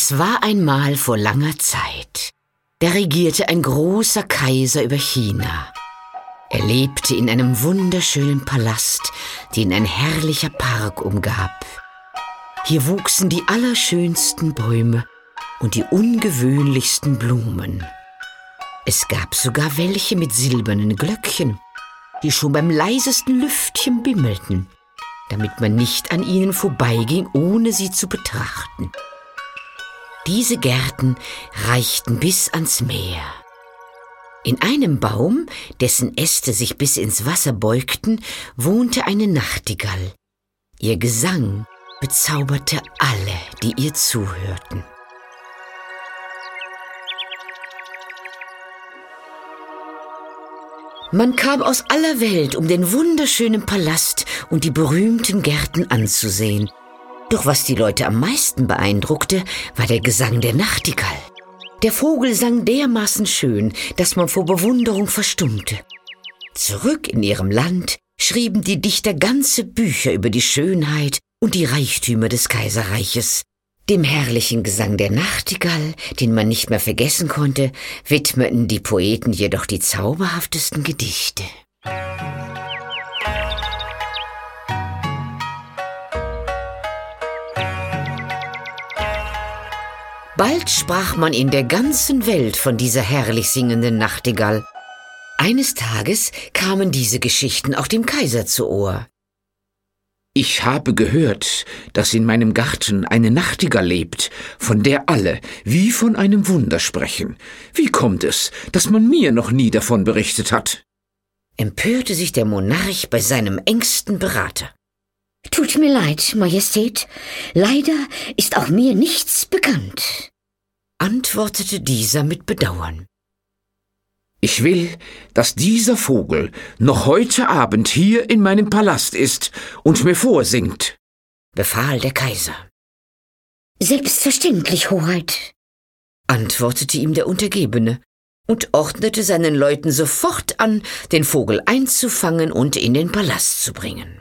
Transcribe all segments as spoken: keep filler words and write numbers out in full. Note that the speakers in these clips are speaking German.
Es war einmal vor langer Zeit. Da regierte ein großer Kaiser über China. Er lebte in einem wunderschönen Palast, den ein herrlicher Park umgab. Hier wuchsen die allerschönsten Bäume und die ungewöhnlichsten Blumen. Es gab sogar welche mit silbernen Glöckchen, die schon beim leisesten Lüftchen bimmelten, damit man nicht an ihnen vorbeiging, ohne sie zu betrachten. Diese Gärten reichten bis ans Meer. In einem Baum, dessen Äste sich bis ins Wasser beugten, wohnte eine Nachtigall. Ihr Gesang bezauberte alle, die ihr zuhörten. Man kam aus aller Welt, um den wunderschönen Palast und die berühmten Gärten anzusehen. Doch was die Leute am meisten beeindruckte, war der Gesang der Nachtigall. Der Vogel sang dermaßen schön, dass man vor Bewunderung verstummte. Zurück in ihrem Land schrieben die Dichter ganze Bücher über die Schönheit und die Reichtümer des Kaiserreiches. Dem herrlichen Gesang der Nachtigall, den man nicht mehr vergessen konnte, widmeten die Poeten jedoch die zauberhaftesten Gedichte. Bald sprach man in der ganzen Welt von dieser herrlich singenden Nachtigall. Eines Tages kamen diese Geschichten auch dem Kaiser zu Ohr. Ich habe gehört, dass in meinem Garten eine Nachtigall lebt, von der alle wie von einem Wunder sprechen. Wie kommt es, dass man mir noch nie davon berichtet hat? Empörte sich der Monarch bei seinem engsten Berater. Tut mir leid, Majestät. Leider ist auch mir nichts bekannt, antwortete dieser mit Bedauern. Ich will, dass dieser Vogel noch heute Abend hier in meinem Palast ist und mir vorsingt, befahl der Kaiser. Selbstverständlich, Hoheit, antwortete ihm der Untergebene und ordnete seinen Leuten sofort an, den Vogel einzufangen und in den Palast zu bringen.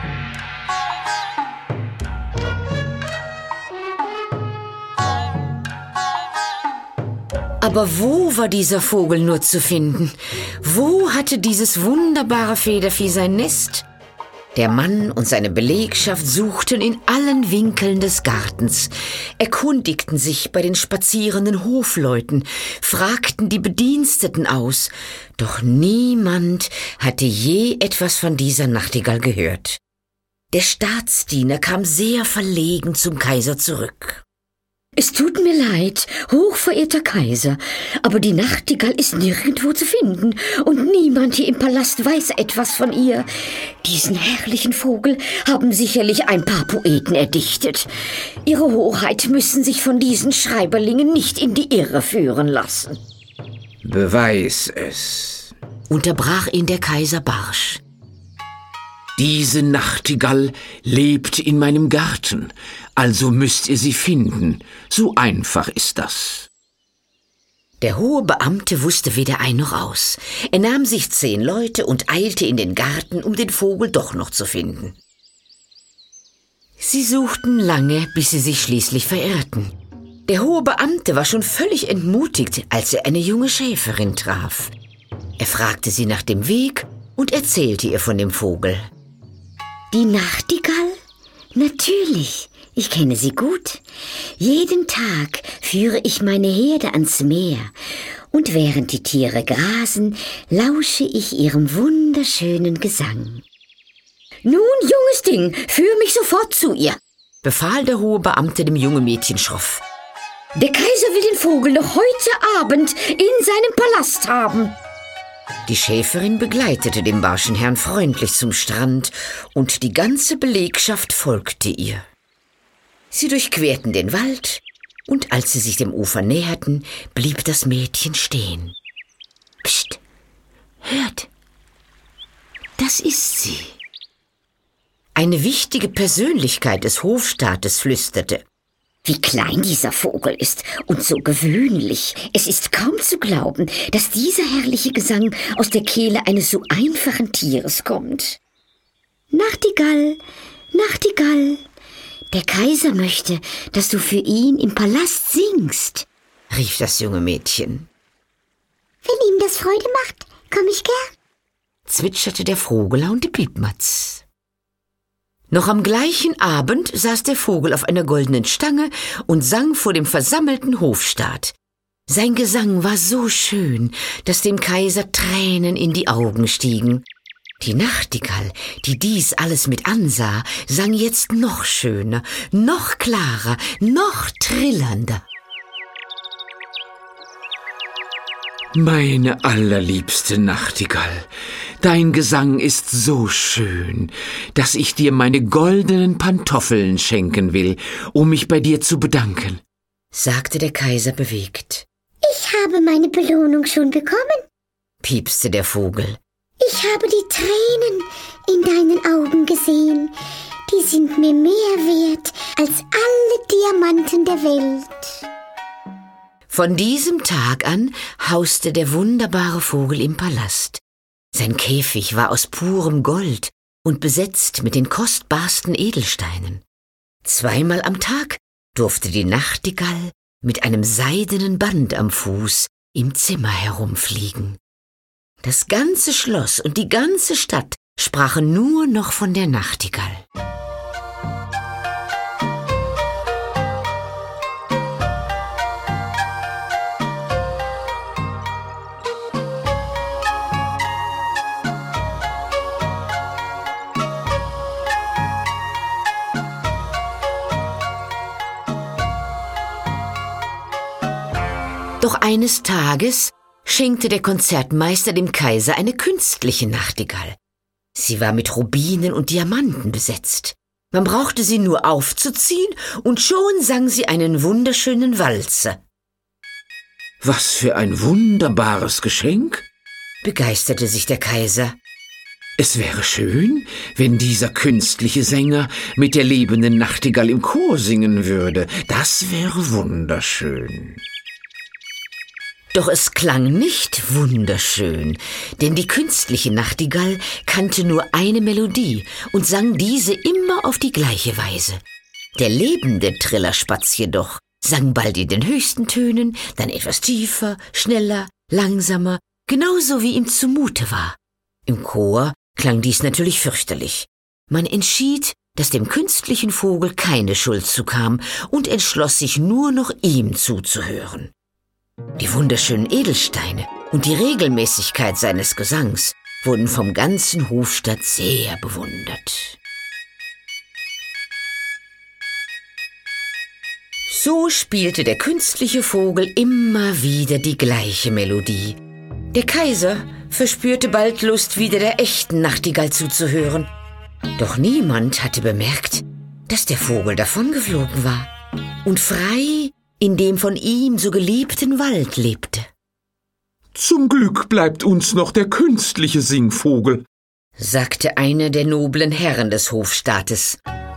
Aber wo war dieser Vogel nur zu finden? Wo hatte dieses wunderbare Federvieh sein Nest? Der Mann und seine Belegschaft suchten in allen Winkeln des Gartens, erkundigten sich bei den spazierenden Hofleuten, fragten die Bediensteten aus, doch niemand hatte je etwas von dieser Nachtigall gehört. Der Staatsdiener kam sehr verlegen zum Kaiser zurück. Es tut mir leid, hochverehrter Kaiser, aber die Nachtigall ist nirgendwo zu finden und niemand hier im Palast weiß etwas von ihr. Diesen herrlichen Vogel haben sicherlich ein paar Poeten erdichtet. Ihre Hoheit müssen sich von diesen Schreiberlingen nicht in die Irre führen lassen. Beweis es, unterbrach ihn der Kaiser barsch. Diese Nachtigall lebt in meinem Garten, also müsst ihr sie finden. So einfach ist das. Der hohe Beamte wusste weder ein noch aus. Er nahm sich zehn Leute und eilte in den Garten, um den Vogel doch noch zu finden. Sie suchten lange, bis sie sich schließlich verirrten. Der hohe Beamte war schon völlig entmutigt, als er eine junge Schäferin traf. Er fragte sie nach dem Weg und erzählte ihr von dem Vogel. Die Nachtigall? Natürlich, ich kenne sie gut. Jeden Tag führe ich meine Herde ans Meer und während die Tiere grasen, lausche ich ihrem wunderschönen Gesang. Nun, junges Ding, führe mich sofort zu ihr, befahl der hohe Beamte dem jungen Mädchen schroff. Der Kaiser will den Vogel noch heute Abend in seinem Palast haben. Die Schäferin begleitete den barschen Herrn freundlich zum Strand und die ganze Belegschaft folgte ihr. Sie durchquerten den Wald und als sie sich dem Ufer näherten, blieb das Mädchen stehen. Psst, hört, das ist sie. Eine wichtige Persönlichkeit des Hofstaates flüsterte. Wie klein dieser Vogel ist und so gewöhnlich. Es ist kaum zu glauben, dass dieser herrliche Gesang aus der Kehle eines so einfachen Tieres kommt. Nachtigall, Nachtigall, Der Kaiser möchte, dass du für ihn im Palast singst, rief das junge Mädchen. Wenn ihm das Freude macht, komm ich gern, zwitscherte der Vogel und die Piepmatz. Noch am gleichen Abend saß der Vogel auf einer goldenen Stange und sang vor dem versammelten Hofstaat. Sein Gesang war so schön, dass dem Kaiser Tränen in die Augen stiegen. Die Nachtigall, die dies alles mit ansah, sang jetzt noch schöner, noch klarer, noch trillernder. Meine allerliebste Nachtigall, dein Gesang ist so schön, dass ich dir meine goldenen Pantoffeln schenken will, um mich bei dir zu bedanken, sagte der Kaiser bewegt. Ich habe meine Belohnung schon bekommen, piepste der Vogel. Ich habe die Tränen in deinen Augen gesehen. Die sind mir mehr wert als alle Diamanten der Welt. Von diesem Tag an hauste der wunderbare Vogel im Palast. Sein Käfig war aus purem Gold und besetzt mit den kostbarsten Edelsteinen. Zweimal am Tag durfte die Nachtigall mit einem seidenen Band am Fuß im Zimmer herumfliegen. Das ganze Schloss und die ganze Stadt sprachen nur noch von der Nachtigall. Doch eines Tages schenkte der Konzertmeister dem Kaiser eine künstliche Nachtigall. Sie war mit Rubinen und Diamanten besetzt. Man brauchte sie nur aufzuziehen und schon sang sie einen wunderschönen Walzer. Was für ein wunderbares Geschenk, begeisterte sich der Kaiser. Es wäre schön, wenn dieser künstliche Sänger mit der lebenden Nachtigall im Chor singen würde. Das wäre wunderschön. Doch es klang nicht wunderschön, denn die künstliche Nachtigall kannte nur eine Melodie und sang diese immer auf die gleiche Weise. Der lebende Trillerspatz jedoch sang bald in den höchsten Tönen, dann etwas tiefer, schneller, langsamer, genauso wie ihm zumute war. Im Chor klang dies natürlich fürchterlich. Man entschied, dass dem künstlichen Vogel keine Schuld zukam und entschloss sich nur noch ihm zuzuhören. Die wunderschönen Edelsteine und die Regelmäßigkeit seines Gesangs wurden vom ganzen Hofstaat sehr bewundert. So spielte der künstliche Vogel immer wieder die gleiche Melodie. Der Kaiser verspürte bald Lust, wieder der echten Nachtigall zuzuhören. Doch niemand hatte bemerkt, dass der Vogel davongeflogen war und frei in dem von ihm so geliebten Wald lebte. Zum Glück bleibt uns noch der künstliche Singvogel, sagte einer der noblen Herren des Hofstaates.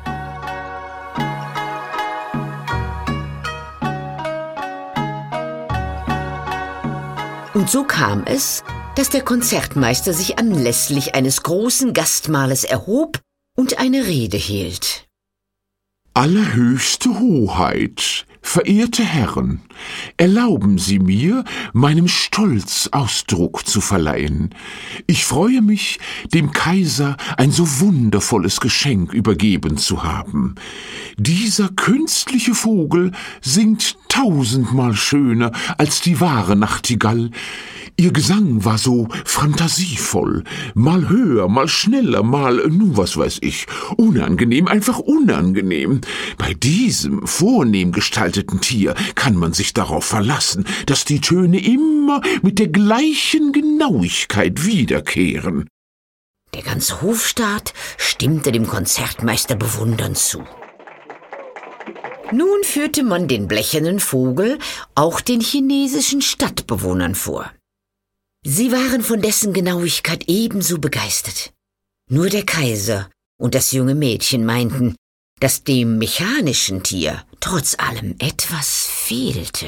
Und so kam es, dass der Konzertmeister sich anlässlich eines großen Gastmahles erhob und eine Rede hielt. Allerhöchste Hoheit, verehrte Herren, erlauben Sie mir, meinem Stolz Ausdruck zu verleihen. Ich freue mich, dem Kaiser ein so wundervolles Geschenk übergeben zu haben. Dieser künstliche Vogel singt tausendmal schöner als die wahre Nachtigall. Ihr Gesang war so fantasievoll, mal höher, mal schneller, mal, nun was weiß ich, unangenehm, einfach unangenehm. Bei diesem vornehm gestalteten Tier kann man sich darauf verlassen, dass die Töne immer mit der gleichen Genauigkeit wiederkehren. Der ganze Hofstaat stimmte dem Konzertmeister bewundernd zu. Nun führte man den blechernen Vogel auch den chinesischen Stadtbewohnern vor. Sie waren von dessen Genauigkeit ebenso begeistert. Nur der Kaiser und das junge Mädchen meinten, dass dem mechanischen Tier trotz allem etwas fehlte.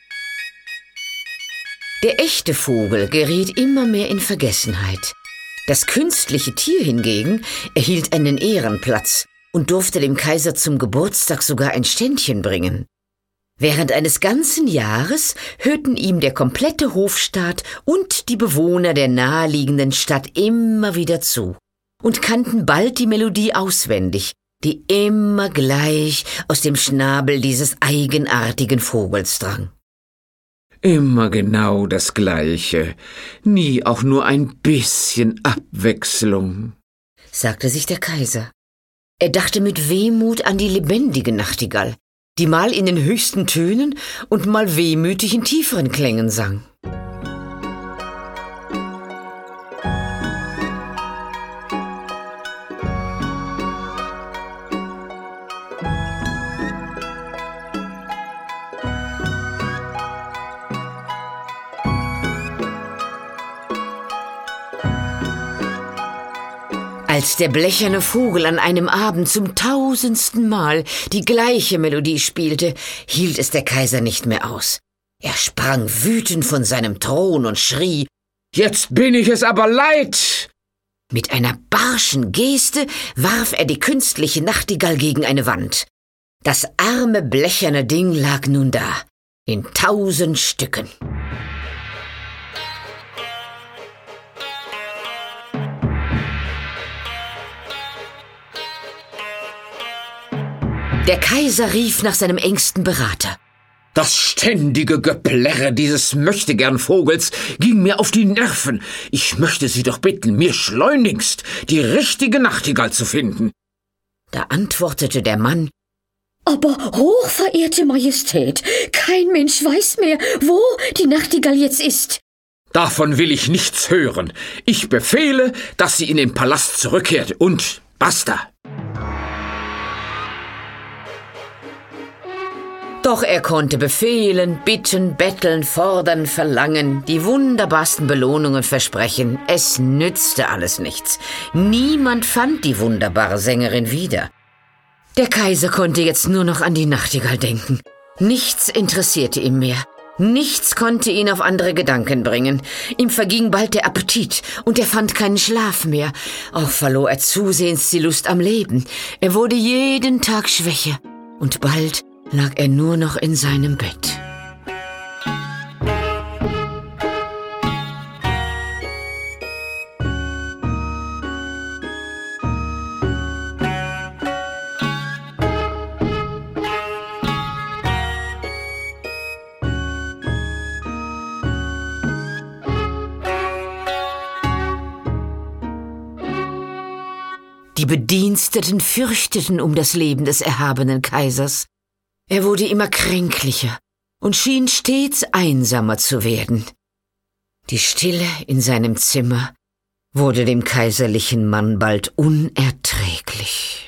Der echte Vogel geriet immer mehr in Vergessenheit. Das künstliche Tier hingegen erhielt einen Ehrenplatz und durfte dem Kaiser zum Geburtstag sogar ein Ständchen bringen. Während eines ganzen Jahres hörten ihm der komplette Hofstaat und die Bewohner der naheliegenden Stadt immer wieder zu und kannten bald die Melodie auswendig, die immer gleich aus dem Schnabel dieses eigenartigen Vogels drang. Immer genau das Gleiche, nie auch nur ein bisschen Abwechslung, sagte sich der Kaiser. Er dachte mit Wehmut an die lebendige Nachtigall, die mal in den höchsten Tönen und mal wehmütig in tieferen Klängen sang. Als der blecherne Vogel an einem Abend zum tausendsten Mal die gleiche Melodie spielte, hielt es der Kaiser nicht mehr aus. Er sprang wütend von seinem Thron und schrie: »Jetzt bin ich es aber leid!« Mit einer barschen Geste warf er die künstliche Nachtigall gegen eine Wand. Das arme blecherne Ding lag nun da, in tausend Stücken. Der Kaiser rief nach seinem engsten Berater. Das ständige Geplärre dieses Möchtegern-Vogels ging mir auf die Nerven. Ich möchte Sie doch bitten, mir schleunigst die richtige Nachtigall zu finden. Da antwortete der Mann: »Aber hochverehrte Majestät, kein Mensch weiß mehr, wo die Nachtigall jetzt ist.« »Davon will ich nichts hören. Ich befehle, dass sie in den Palast zurückkehrt und basta!« Doch er konnte befehlen, bitten, betteln, fordern, verlangen, die wunderbarsten Belohnungen versprechen. Es nützte alles nichts. Niemand fand die wunderbare Sängerin wieder. Der Kaiser konnte jetzt nur noch an die Nachtigall denken. Nichts interessierte ihn mehr. Nichts konnte ihn auf andere Gedanken bringen. Ihm verging bald der Appetit und er fand keinen Schlaf mehr. Auch verlor er zusehends die Lust am Leben. Er wurde jeden Tag schwächer und bald lag er nur noch in seinem Bett. Die Bediensteten fürchteten um das Leben des erhabenen Kaisers. Er wurde immer kränklicher und schien stets einsamer zu werden. Die Stille in seinem Zimmer wurde dem kaiserlichen Mann bald unerträglich.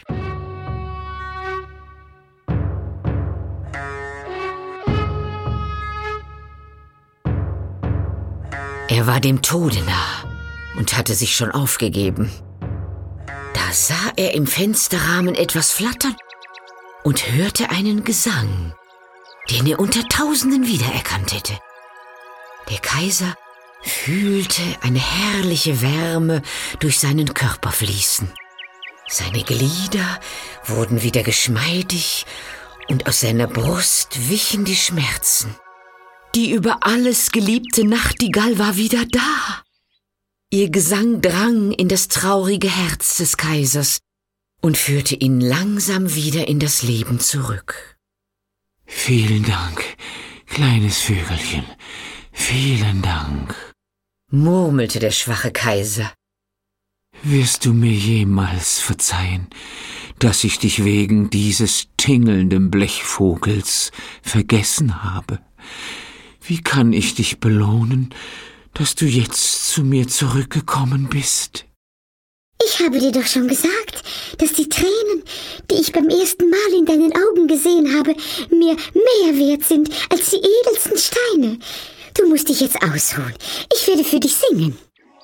Er war dem Tode nah und hatte sich schon aufgegeben. Da sah er im Fensterrahmen etwas flattern und hörte einen Gesang, den er unter Tausenden wiedererkannt hätte. Der Kaiser fühlte eine herrliche Wärme durch seinen Körper fließen. Seine Glieder wurden wieder geschmeidig und aus seiner Brust wichen die Schmerzen. Die über alles geliebte Nachtigall war wieder da. Ihr Gesang drang in das traurige Herz des Kaisers und führte ihn langsam wieder in das Leben zurück. »Vielen Dank, kleines Vögelchen, vielen Dank«, murmelte der schwache Kaiser. »Wirst du mir jemals verzeihen, dass ich dich wegen dieses tingelnden Blechvogels vergessen habe? Wie kann ich dich belohnen, dass du jetzt zu mir zurückgekommen bist?« »Ich habe dir doch schon gesagt, dass die Tränen, die ich beim ersten Mal in deinen Augen gesehen habe, mir mehr wert sind als die edelsten Steine. Du musst dich jetzt ausruhen. Ich werde für dich singen.«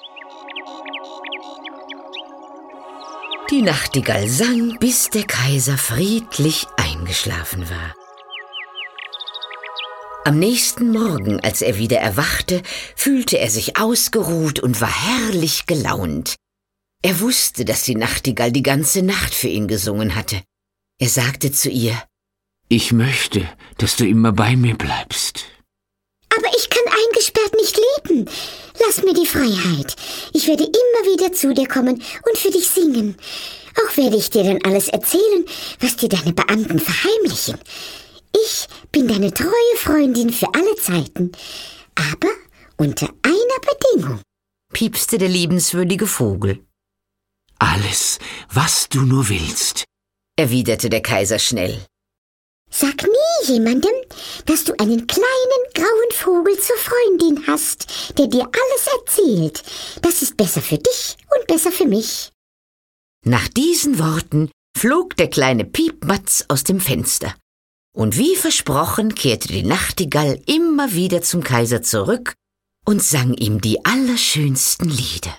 Die Nachtigall sang, bis der Kaiser friedlich eingeschlafen war. Am nächsten Morgen, als er wieder erwachte, fühlte er sich ausgeruht und war herrlich gelaunt. Er wusste, dass die Nachtigall die ganze Nacht für ihn gesungen hatte. Er sagte zu ihr: »Ich möchte, dass du immer bei mir bleibst.« »Aber ich kann eingesperrt nicht leben. Lass mir die Freiheit. Ich werde immer wieder zu dir kommen und für dich singen. Auch werde ich dir dann alles erzählen, was dir deine Beamten verheimlichen. Ich bin deine treue Freundin für alle Zeiten. Aber unter einer Bedingung«, piepste der liebenswürdige Vogel. »Alles, was du nur willst«, erwiderte der Kaiser schnell. »Sag nie jemandem, dass du einen kleinen grauen Vogel zur Freundin hast, der dir alles erzählt. Das ist besser für dich und besser für mich.« Nach diesen Worten flog der kleine Piepmatz aus dem Fenster. Und wie versprochen kehrte die Nachtigall immer wieder zum Kaiser zurück und sang ihm die allerschönsten Lieder.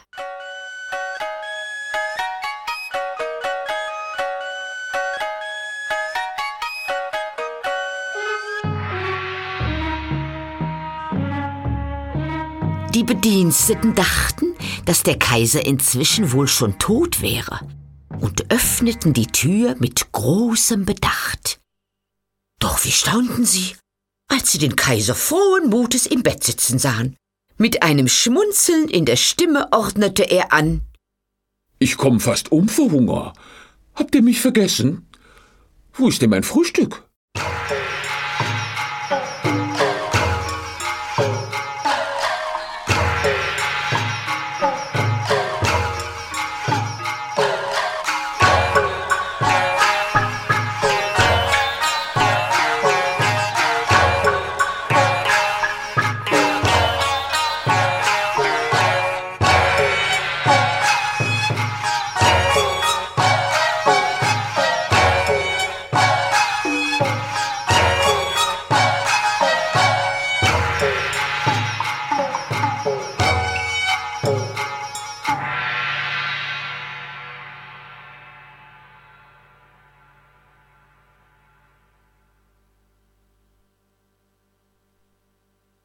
Die Bediensteten dachten, dass der Kaiser inzwischen wohl schon tot wäre und öffneten die Tür mit großem Bedacht. Doch wie staunten sie, als sie den Kaiser frohen Mutes im Bett sitzen sahen. Mit einem Schmunzeln in der Stimme ordnete er an: »Ich komm fast um vor Hunger. Habt ihr mich vergessen? Wo ist denn mein Frühstück?«